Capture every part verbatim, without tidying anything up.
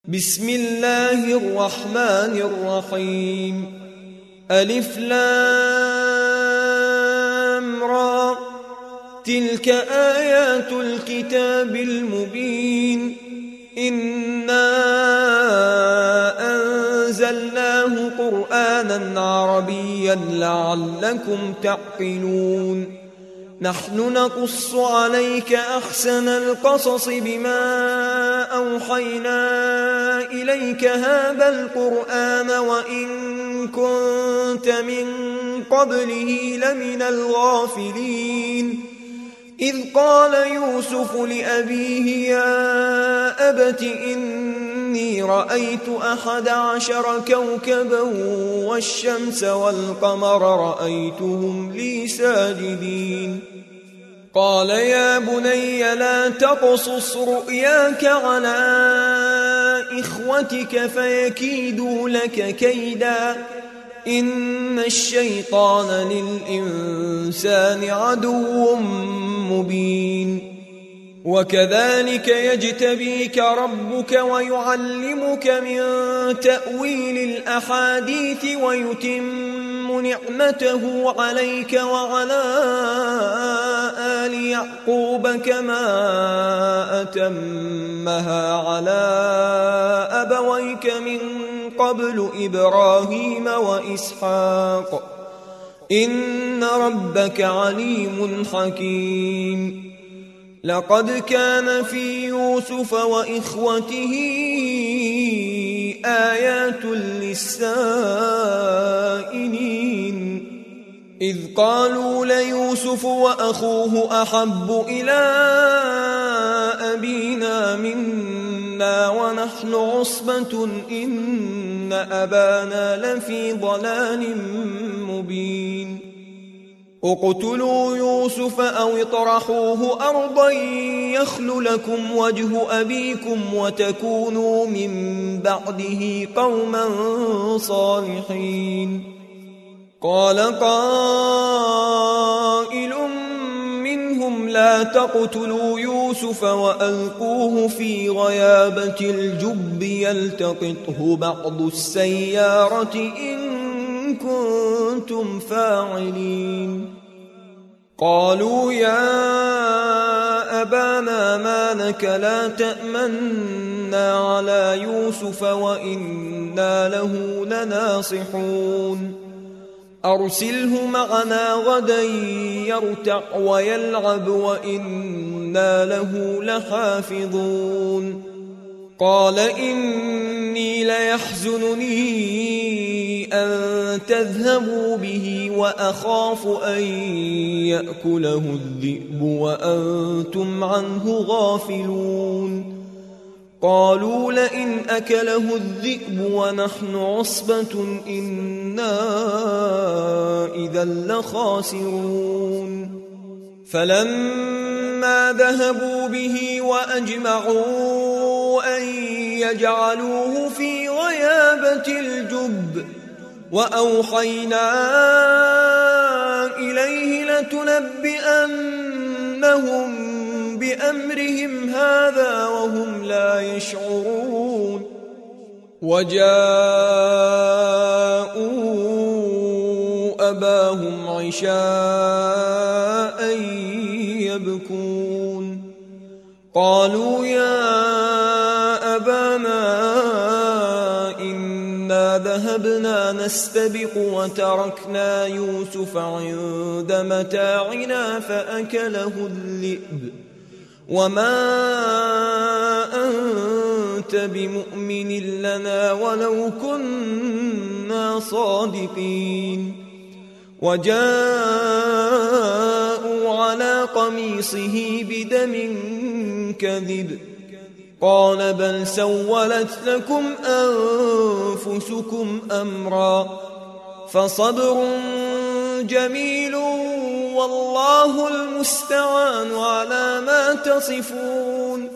بسم الله الرحمن الرحيم. ألف لام را، تلك آيات الكتاب المبين. إنا أنزلناه قرآنا عربيا لعلكم تعقلون. نحن نقص عليك أحسن القصص بما أوحينا إليك هذا القرآن وإن كنت من قبله لمن الغافلين. إذ قال يوسف لأبيه يا أبت إني رأيت أحد عشر كوكبا والشمس والقمر رأيتهم لي ساجدين. قال يا بني لا تقصص رؤياك على إخوتك فيكيدوا لك كيدا إن الشيطان للإنسان عدو مبين. وكذلك يجتبيك ربك ويعلمك من تأويل الأحاديث ويتم نعمته عليك وعلى آل يعقوب كما أتمها على أبويك من قبل إبراهيم وإسحاق إن ربك عليم حكيم. لقد كان في يوسف وإخوته آيات للسائلين إذ قالوا ليوسف وأخوه أحب إلى أبينا منا ونحن عصبة إن أبانا لفي ضلال مبين. اقتلوا يوسف أو اطرحوه أرضا يخل لكم وجه أبيكم وتكونوا من بعده قوما صالحين. قال قائل منهم لا تقتلوا يوسف وألقوه في غيابة الجب يلتقطه بعض السيارة إن كنتم فاعلين. قالوا يا أبانا ما لك لا تأمنا على يوسف وإنا له لناصحون. أرسله معنا غدا يرتع ويلعب وإنا له لحافظون. قال إني ليحزنني أن تذهبوا به وأخاف أن يأكله الذئب وأنتم عنه غافلون. قالوا لئن أكله الذئب ونحن عصبة إنا إذا لخاسرون. فلما ذهبوا به وأجمعوا أن يجعلوه في غيابة الجب وأوحينا إليه لتنبئنهم بأمرهم هذا وهم لا يشعرون. وجاءوا أباهم عشاء يبكون. قالوا يا أبانا إنا ذهبنا نستبق وتركنا يوسف عند متاعنا فأكله الذئب وما أنت بمؤمن لنا ولو كنا صادقين. وجاءوا على قميصه بدم كذب قال بل سولت لكم أنفسكم أمرا فصبر جميل والله المستعان على ما تصفون.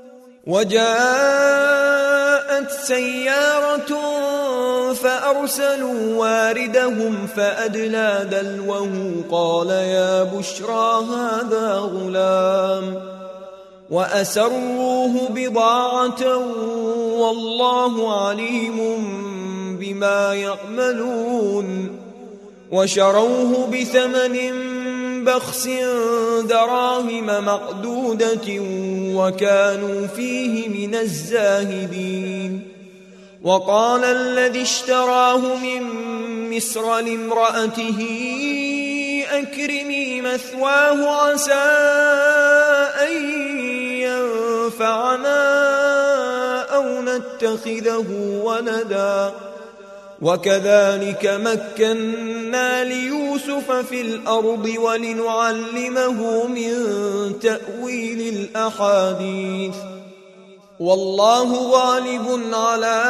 وجاءت سيارة فأرسلوا واردهم فأدلى دلوه قال يا بشرى هذا غلام وأسروه بضاعة والله عليم بما يعملون وشروه بثمن بخس دراهم معدودة وكانوا فيه من الزاهدين وقال الذي اشتراه من مصر لامرأته أكرمي مثواه عسى أن ينفعنا أو نتخذه ولدا وكذلك مكنا ليوسف في الأرض ولنعلمه من تأويل الأحاديث والله غالب على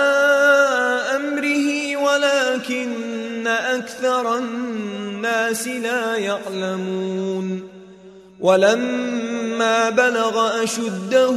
أمره ولكن أكثر الناس لا يعلمون ولما بلغ أشده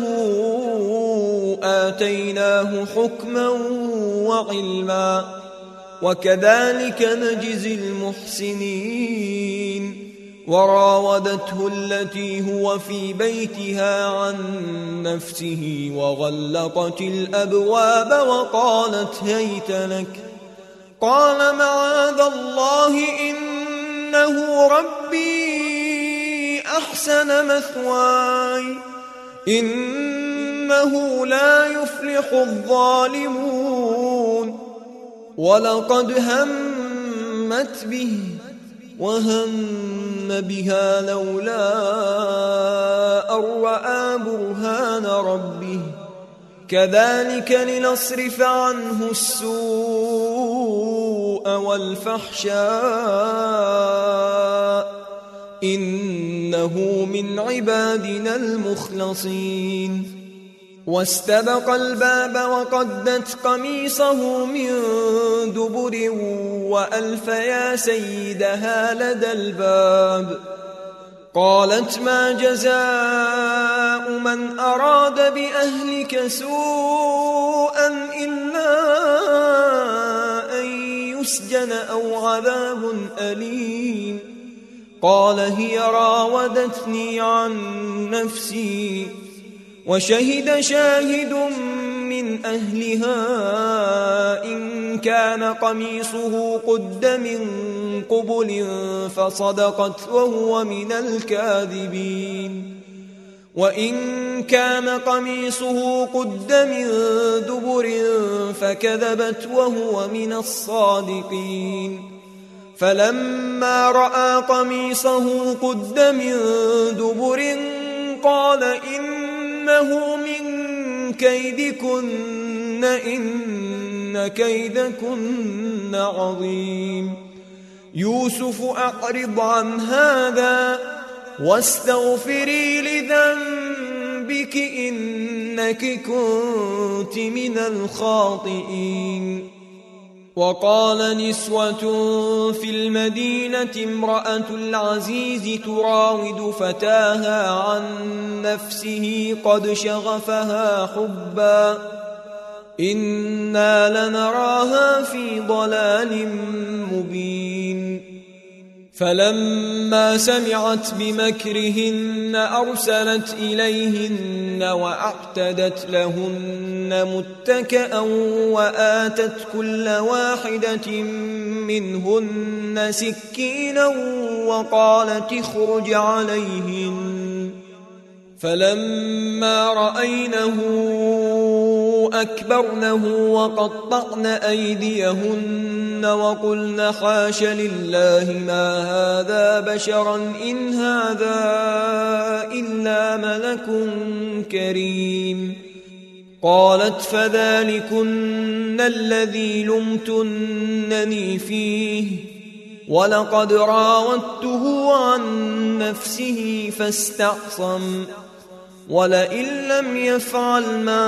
آتيناه حكما وعلما وكذلك نجزي المحسنين وراودته التي هو في بيتها عن نفسه وغلقت الأبواب وقالت هيت لك قال معاذ الله إنه ربي أحسن مثواي إنه لا يفلح الظالمون ولقد همت به وهم بها لولا أن رأى برهان ربه كذلك لنصرف عنه السوء والفحشاء إنه من عبادنا المخلصين واستبق الباب وقدت قميصه من دبر وألف يا سيدها لدى الباب قالت ما جزاء من أراد بأهلك سوءا إلا أن يسجن أو عذاب أليم قال هي راودتني عن نفسي وشهد شاهد من أهلها إن كان قميصه قد من قبل فصدقت وهو من الكاذبين وإن كان قميصه قد من دبر فكذبت وهو من الصادقين فلما رأى قميصه قد من دبر قال إنه من كيدكن إن كيدكن عظيم يوسف أعرض عن هذا واستغفري لذنبك إنك كنت من الخاطئين وقال نسوة في المدينة امرأة العزيز تراود فتاها عن نفسه قد شغفها حبا إنا لنراها في ضلال مبين فلما سمعت بمكرهن أرسلت إليهن وأعتدت لهن متكئا وآتت كل واحدة منهن سكينا وقالت اخرج عليهن فلما رأينه أكبرنه وقطعن أيديهن وقلن حاش لله ما هذا بشرا إن هذا إلا ملك كريم قالت فذلكن الذي لمتنني فيه ولقد راودته عن نفسه فاستعصم ولئن لم يفعل ما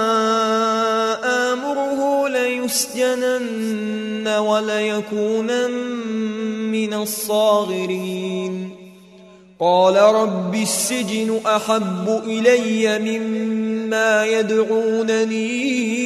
آمره ليسجنن وليكونن من الصاغرين قال رب السجن أحب إلي مما يدعونني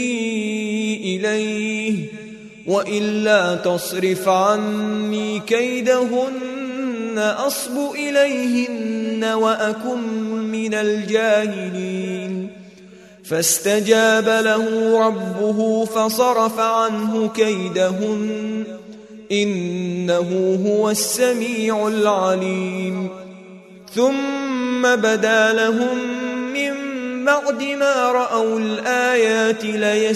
إليه وإلا تصرف عني كيدهن أصب إليهن وأكن من الجاهلين فاستجاب له ربه فصرف عنه كيدهن إنه هو السميع العليم. ثم بدا لهم من بعد ما رأوا الآيات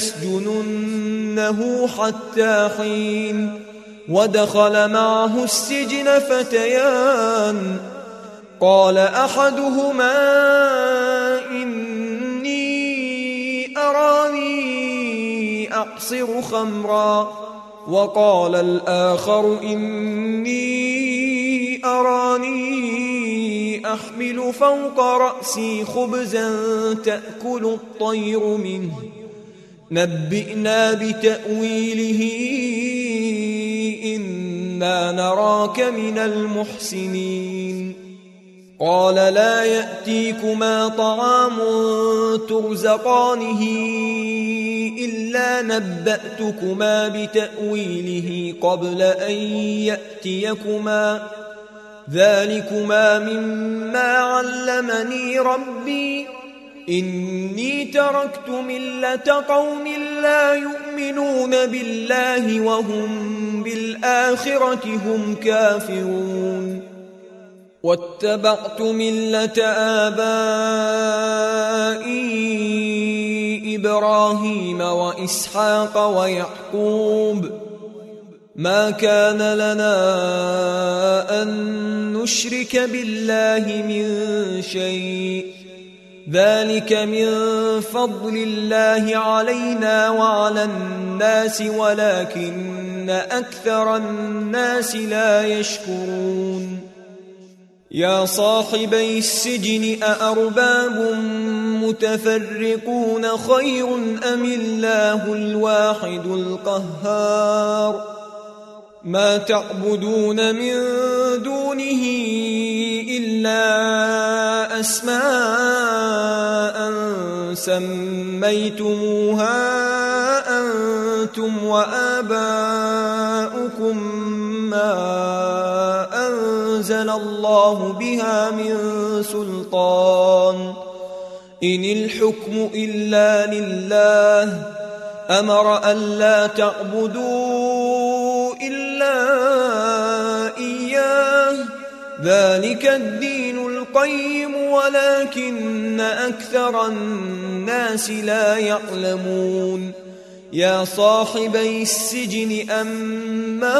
ليسجننه حتى حين. ودخل معه السجن فتيان قال أحدهما إني أراني أعصر خمرا وقال الآخر إني أراني أحمل فوق رأسي خبزا تأكل الطير منه نبئنا بتأويله إنا نراك من المحسنين. قال لا يأتيكما طعام ترزقانه إلا نبأتكما بتأويله قبل أن يأتيكما ذلكما مما علمني ربي إني تركت ملة قوم لا يؤمنون بالله وهم بالآخرة هم كافرون واتبعت ملة آبائي إبراهيم وإسحاق ويعقوب ما كان لنا أن نشرك بالله من شيء ذلك من فضل الله علينا وعلى الناس ولكن أكثر الناس لا يشكرون. يا صاحبي السجن أأرباب متفرقون خير أم الله الواحد القهار ما تعبدون من دونه إلا أسماء سميتموها أنتم وآباؤكم ما أنزل الله بها من سلطان إن الحكم إلا لله أمر ألا تعبدوا إلا إياه ذلك الدين القيم ولكن أكثر الناس لا يعلمون. يا صاحبي السجن أما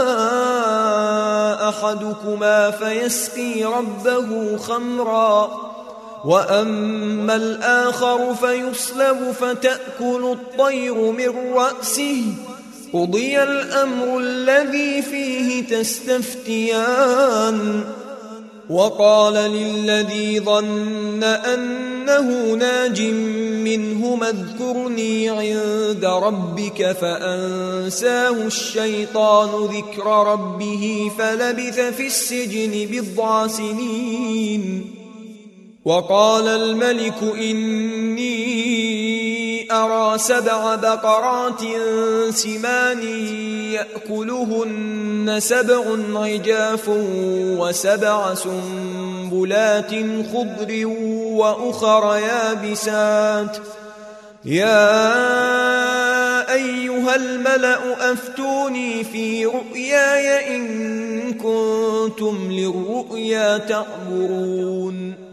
أحدكما فيسقي ربه خمرا وأما الآخر فيصلب فتأكل الطير من رأسه قضي الأمر الذي فيه تستفتيان. وقال للذي ظن أنه ناج منهما اذكرني عند ربك فأنساه الشيطان ذكر ربه فلبث في السجن بضع سنين. وقال الملك إني أرى سبع بقرات سمان يأكلهن سبع عجاف وسبع سنبلات خضر وأخر يابسات يا أيها الملأ أفتوني في رؤياي إن كنتم للرؤيا تعبرون.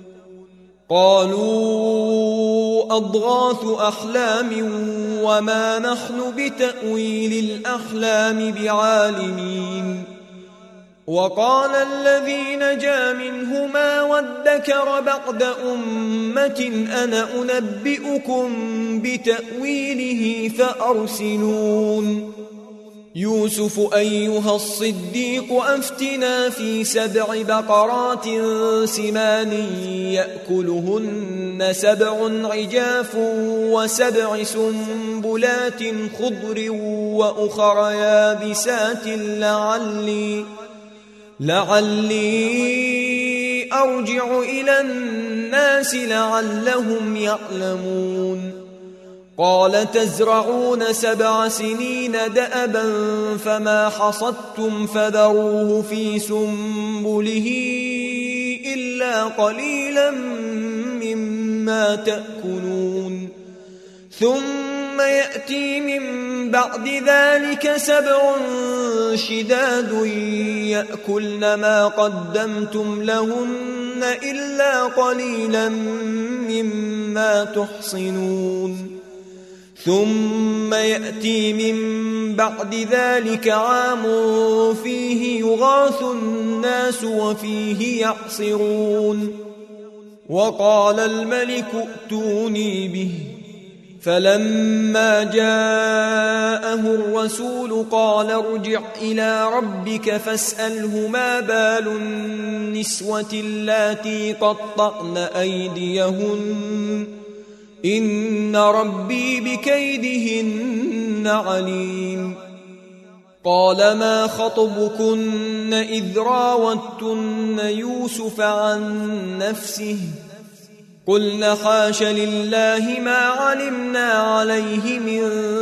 قالوا أضغاث أحلام وما نحن بتأويل الأحلام بعالمين. وقال الذي نجا منهما وادكر بعد أمة أنا أنبئكم بتأويله فأرسلون. يوسف أيها الصديق أفتنا في سبع بقرات سمان يأكلهن سبع عجاف وسبع سنبلات خضر وأخر يابسات لعلي لعلي أرجع إلى الناس لعلهم يعلمون. قال تزرعون سبع سنين دأبا فما حصدتم فذروه في سنبله إلا قليلا مما تأكلون. ثم يأتي من بعد ذلك سبع شداد يأكلن ما قدمتم لهن إلا قليلا مما تحصنون ثم يأتي من بعد ذلك عام فيه يغاث الناس وفيه يعصرون وقال الملك ائتوني به فلما جاءه الرسول قال ارجع إلى ربك فاسأله ما بال النسوة اللاتي قطعن أيديهن إن ربي بكيدهن عليم قال ما خطبكن إذ راوتن يوسف عن نفسه قلنا حاش لله ما علمنا عليه من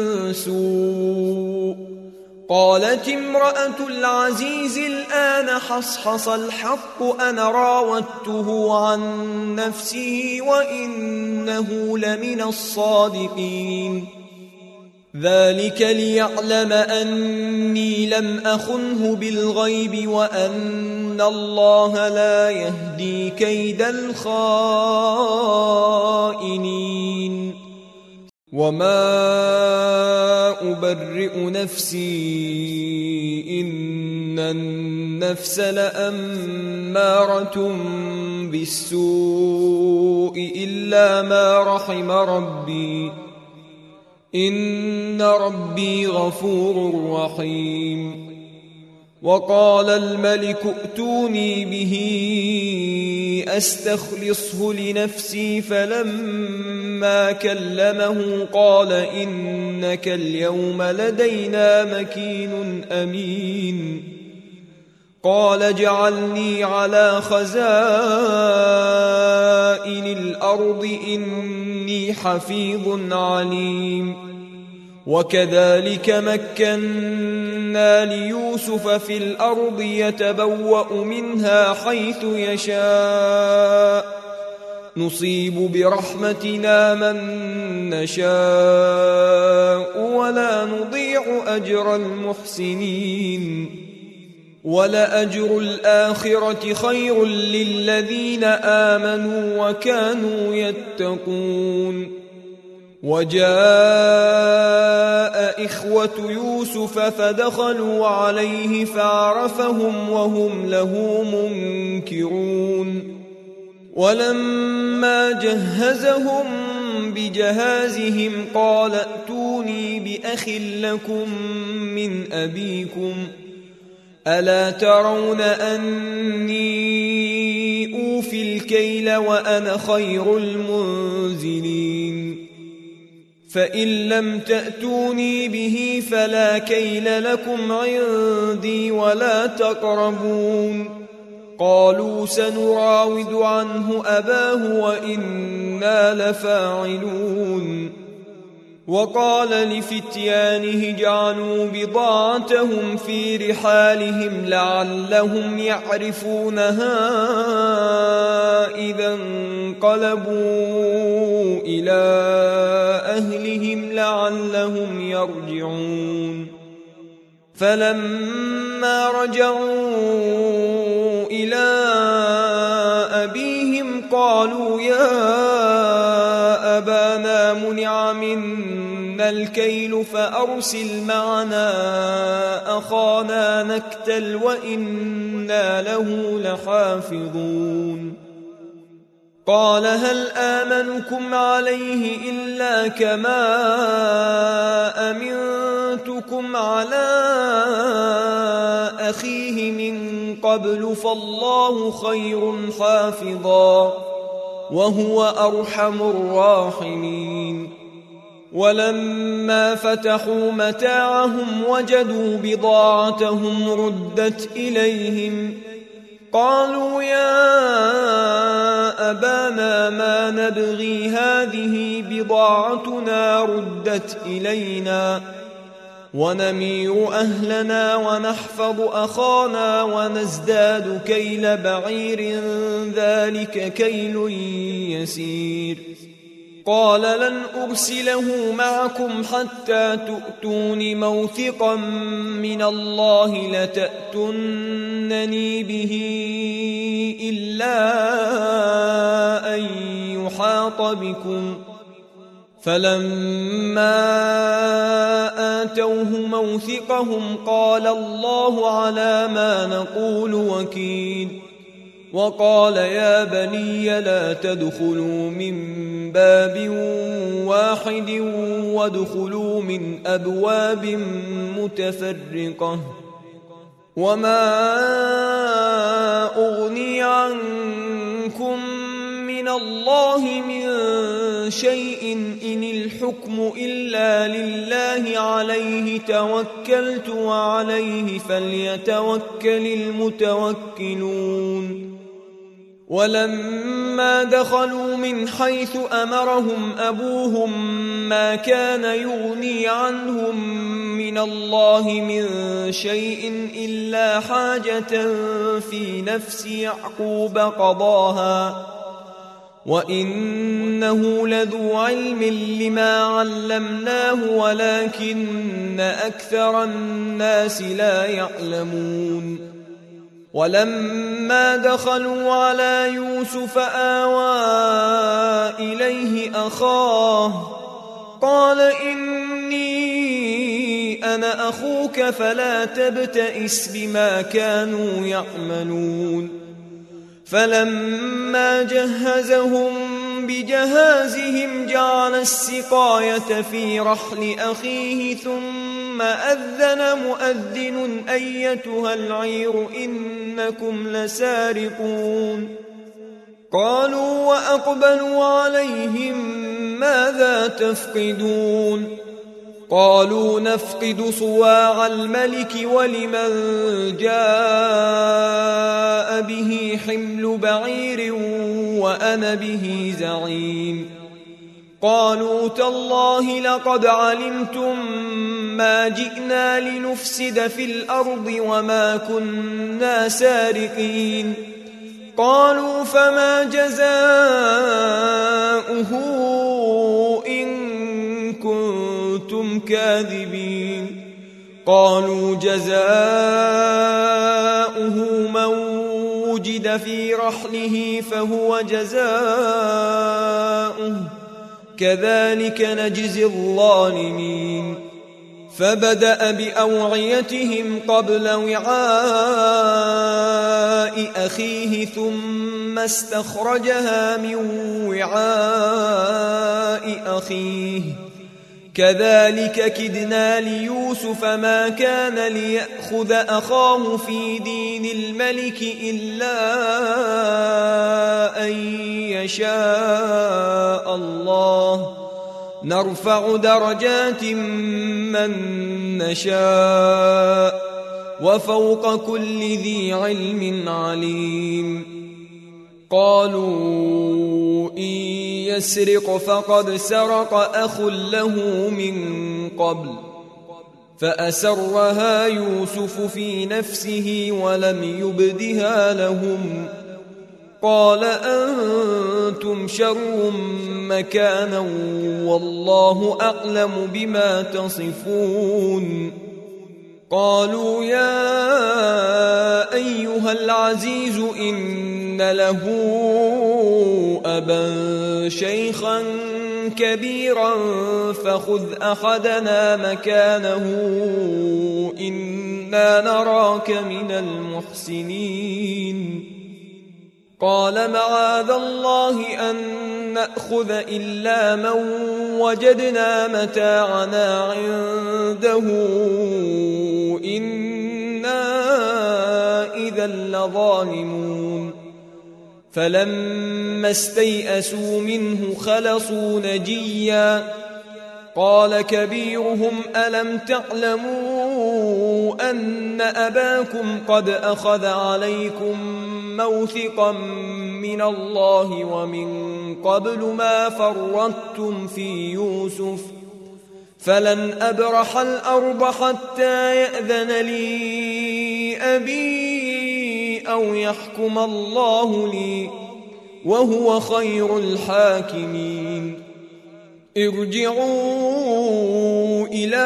سوء قالت امرأة العزيز الآن حصحص الحق أنا راودته عن نفسه وإنه لمن الصادقين ذلك ليعلم أني لم أخنه بالغيب وأن الله لا يهدي كيد الخائنين وما أبرئ نفسي إن النفس لأمارة بالسوء إلا ما رحم ربي إن ربي غفور رحيم وقال الملك ائتوني به أستخلصه لنفسي فلما كلمه قال إنك اليوم لدينا مكين أمين قال اجعلني على خزائن الأرض إني حفيظ عليم وكذلك مكنا ليوسف في الأرض يتبوأ منها حيث يشاء نصيب برحمتنا من نشاء ولا نضيع أجر المحسنين ولأجر الآخرة خير للذين آمنوا وكانوا يتقون وجاء إخوة يوسف فدخلوا عليه فعرفهم وهم له منكرون ولما جهزهم بجهازهم قال ائتوني بأخ لكم من أبيكم ألا ترون أني أوفي الكيل وأنا خير المنزلين فإن لم تأتوني به فلا كيل لكم عندي ولا تقربون قالوا سنراود عنه أباه وإنا لفاعلون وقال لفتيانه جعلوا بضاعتهم في رحالهم لعلهم يعرفونها إذا انقلبوا إلى أهلهم لعلهم يرجعون فلما رجعوا إلى أبيهم قالوا يا أبانا منع منا الكيل فأرسل معنا أخانا نكتل وإنا له لحافظون قال هل آمنكم عليه إلا كما أمنتكم على أخيه من قبل فالله خير حافظا وهو أرحم الراحمين ولما فتحوا متاعهم وجدوا بضاعتهم ردت إليهم قالوا يا أبانا ما نبغي هذه بضاعتنا ردت إلينا ونمير أهلنا ونحفظ أخانا ونزداد كيل بعير ذلك كيل يسير قال لن أرسله معكم حتى تؤتون موثقا من الله لتأتونني به إلا أن يحاط بكم. فلما آتوه موثقهم قال الله على ما نقول وكيل. وقال يا بني لا تدخلوا من باب واحد وادخلوا من أبواب متفرقة وما أغني عنكم من الله من شيء إن الحكم إلا لله عليه توكلت وعليه فليتوكل المتوكلون. ولما دخلوا من حيث أمرهم أبوهم ما كان يغني عنهم من الله من شيء إلا حاجة في نفس يعقوب قضاها وإنه لذو علم لما علمناه ولكن أكثر الناس لا يعلمون. ولما دخلوا على يوسف آوى إليه أخاه قال إني أنا أخوك فلا تبتئس بما كانوا يعملون. فلما جهزهم بجهازهم جعل السقاية في رحل أخيه ثم أذن مؤذن أيتها العير إنكم لسارقون. قالوا وأقبلوا عليهم ماذا تفقدون؟ قالوا نفقد صواع الملك ولمن جاء به حمل بعير وأنا به زعيم. قالوا تالله لقد علمتم ما جئنا لنفسد في الأرض وما كنا سارقين. قالوا فما جزاؤه إن كنتم كاذبين؟ قالوا جزاؤه من وجد في رحله فهو جزاؤه كذلك نجزي الظالمين. فبدأ بأوعيتهم قبل وعاء أخيه ثم استخرجها من وعاء أخيه كذلك كدنا ليوسف ما كان ليأخذ أخاه في دين الملك إلا أن يشاء الله نرفع درجات من نشاء وفوق كل ذي علم عليم. قالوا إن يسرق فقد سرق أخ له من قبل فأسرها يوسف في نفسه ولم يبدها لهم. قال أنتم شر مكانا والله أعلم بما تصفون. قالوا يا أيها العزيز إن له أبا شيخا كبيرا فخذ أحدنا مكانه إنا نراك من المحسنين. قال معاذ الله أن نأخذ إلا من وجدنا متاعنا عنده إنا إذا لظالمون. فلما استيئسوا منه خلصوا نجيا. قال كبيرهم ألم تعلموا أن أباكم قد أخذ عليكم موثقا من الله ومن قبل ما فرطتم في يوسف فلن أبرح الأرض حتى يأذن لي أبي أو يحكم الله لي وهو خير الحاكمين. ارجعوا إلى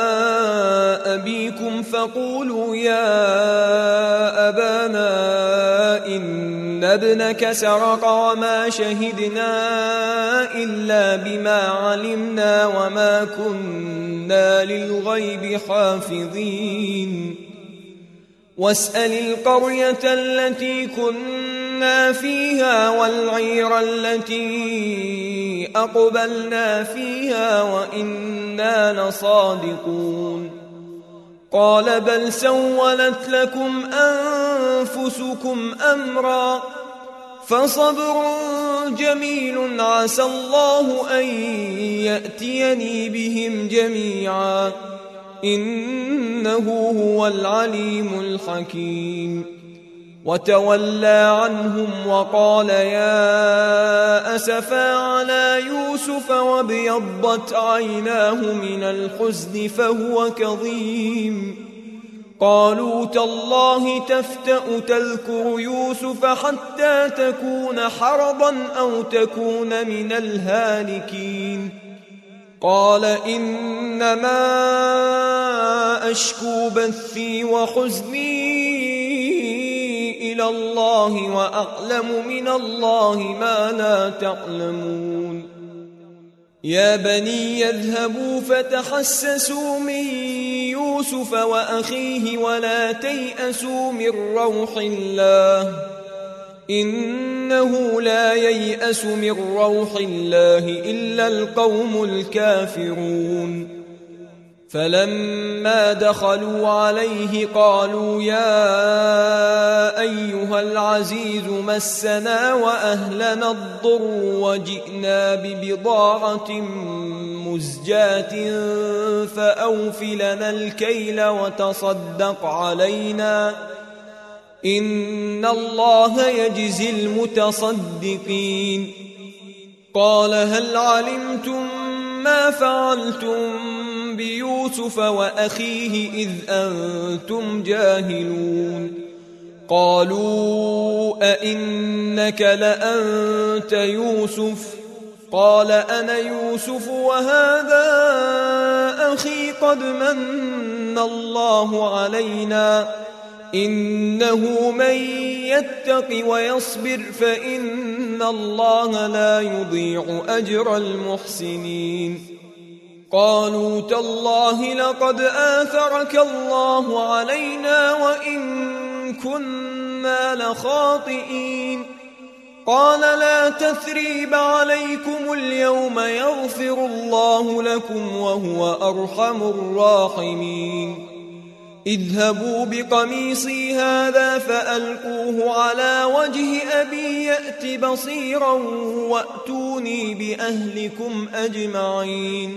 أبيكم فقولوا يا أبانا إن ابنك سرق وما شهدنا إلا بما علمنا وما كنا للغيب حافظين واسأل القرية التي كنا فيها والعير التي أقبلنا فيها وإنا لصادقون قال بل سولت لكم أنفسكم أمرا فصبر جميل عسى الله أن يأتيني بهم جميعا إنه هو العليم الحكيم وتولى عنهم وقال يا أسفا على يوسف وابيضت عيناه من الحزن فهو كظيم قالوا تالله تفتأ تذكر يوسف حتى تكون حرضا أو تكون من الهالكين قال إنما أشكو بثي وحزني إلى الله وأعلم من الله ما لا تعلمون يا بني يذهبوا فتحسسوا من يوسف وأخيه ولا تيأسوا من روح الله إنه لا ييأس من روح الله إلا القوم الكافرون فلما دخلوا عليه قالوا يا أيها العزيز مسنا وأهلنا الضر وجئنا ببضاعة مزجاة فأوف لنا الكيل وتصدق علينا إن الله يجزي المتصدقين قال هل علمتم ما فعلتم بيوسف وأخيه إذ أنتم جاهلون قالوا أئنك لأنت يوسف قال أنا يوسف وهذا أخي قد من الله علينا إنه من يتق ويصبر فإن الله لا يضيع أجر المحسنين قالوا تالله لقد آثرك الله علينا وإن كنا لخاطئين قال لا تثريب عليكم اليوم يغفر الله لكم وهو أرحم الراحمين اذهبوا بقميصي هذا فألقوه على وجه أبي يأت بصيرا وأتوني بأهلكم أجمعين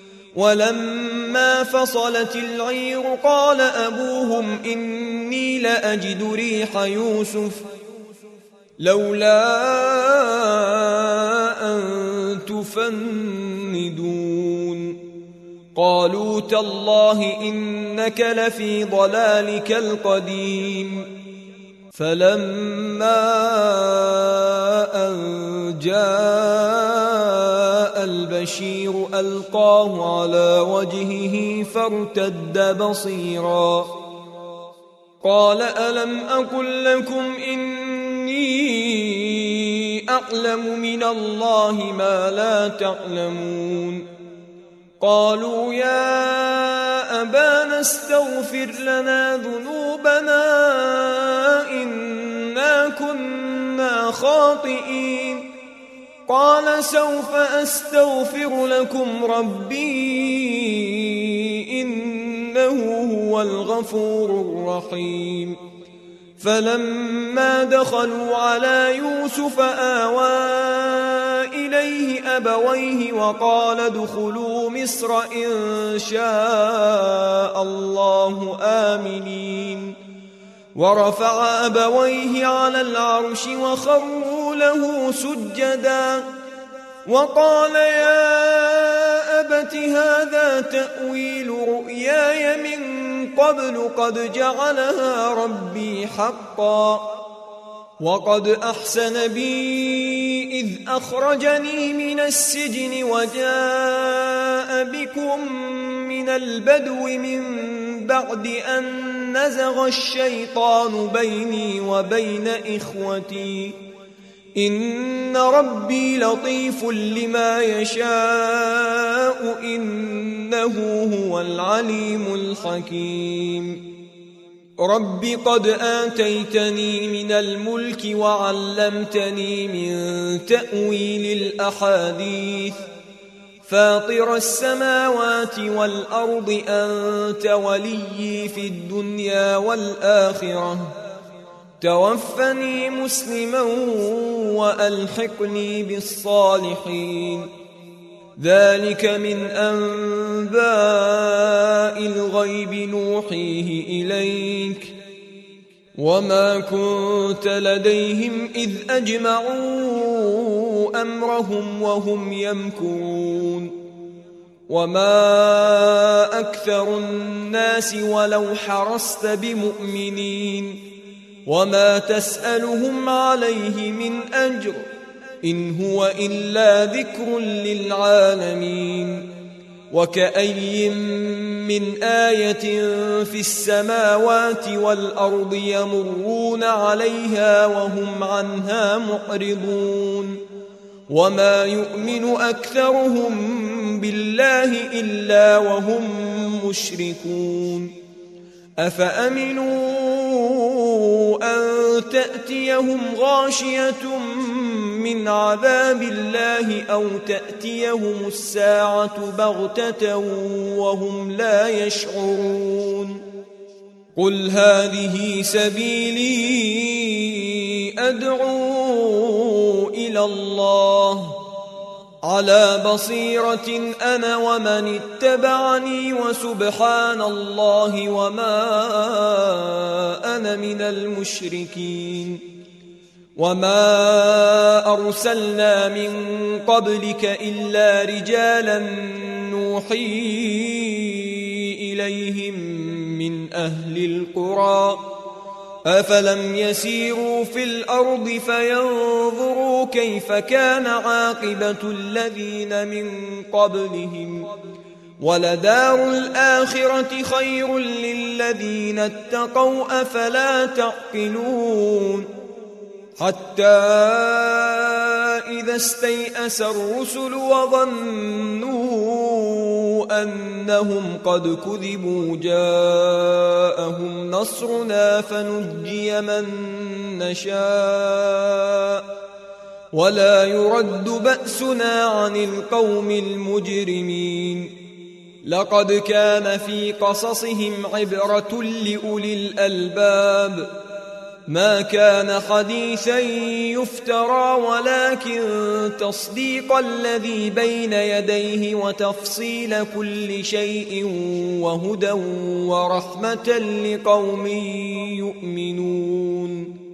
ولما فصلت العير قال أبوهم إني لأجد ريح يوسف لولا أن تفندون قالوا تالله إنك لفي ضلالك القديم فلما أن جاء البشير ألقاه على وجهه فارتد بصيرا قال ألم أقل لكم إني أعلم من الله ما لا تعلمون قالوا يا أبانا استغفر لنا ذنوبنا إنا كنا خاطئين قال سوف أستغفر لكم ربي إنه هو الغفور الرحيم فلما دخلوا على يوسف آوى إليه أبويه وقال ادخلوا مصر إن شاء الله آمنين ورفع أبويه على العرش وخروا له سجدا وقال يا أبت هذا تأويل رؤياي من قبل قد جعلها ربي حقا وقد أحسن بي إذ أخرجني من السجن وجاء بكم من البدو من بعد أن نزغ الشيطان بيني وبين إخوتي إن ربي لطيف لما يشاء إنه هو العليم الحكيم رب قد آتيتني من الملك وعلمتني من تأويل الأحاديث فاطر السماوات والأرض أنت وليي في الدنيا والآخرة توفني مسلما وألحقني بالصالحين ذلك من أنباء الغيب نوحيه إليك وما كنت لديهم إذ أجمعوا أمرهم وهم يمكرون وما أكثر الناس ولو حرصت بمؤمنين وما تسألهم عليه من أجر إن هو إلا ذكر للعالمين وكأي من آية في السماوات والأرض يمرون عليها وهم عنها معرضون وما يؤمن أكثرهم بالله إلا وهم مشركون أفأمنوا أن تأتيهم غاشية من عذاب الله أو تأتيهم الساعة بغتة وهم لا يشعرون قل هذه سبيلي أدعو إلى الله على بصيرة أنا ومن اتبعني وسبحان الله وما أنا من المشركين وما أرسلنا من قبلك إلا رجالا نوحي إليهم من أهل القرى أفلم يسيروا في الأرض فينظروا كيف كان عاقبة الذين من قبلهم ولدار الآخرة خير للذين اتقوا أفلا تعقلون حتى إذا استيأس الرسل وظنوا أنهم قد كذبوا جاءهم نصرنا فنجي من نشاء ولا يرد بأسنا عن القوم المجرمين لقد كان في قصصهم عبرة لأولي الألباب ما كان حديثا يفترى ولكن تصديق الذي بين يديه وتفصيل كل شيء وهدى ورحمة لقوم يؤمنون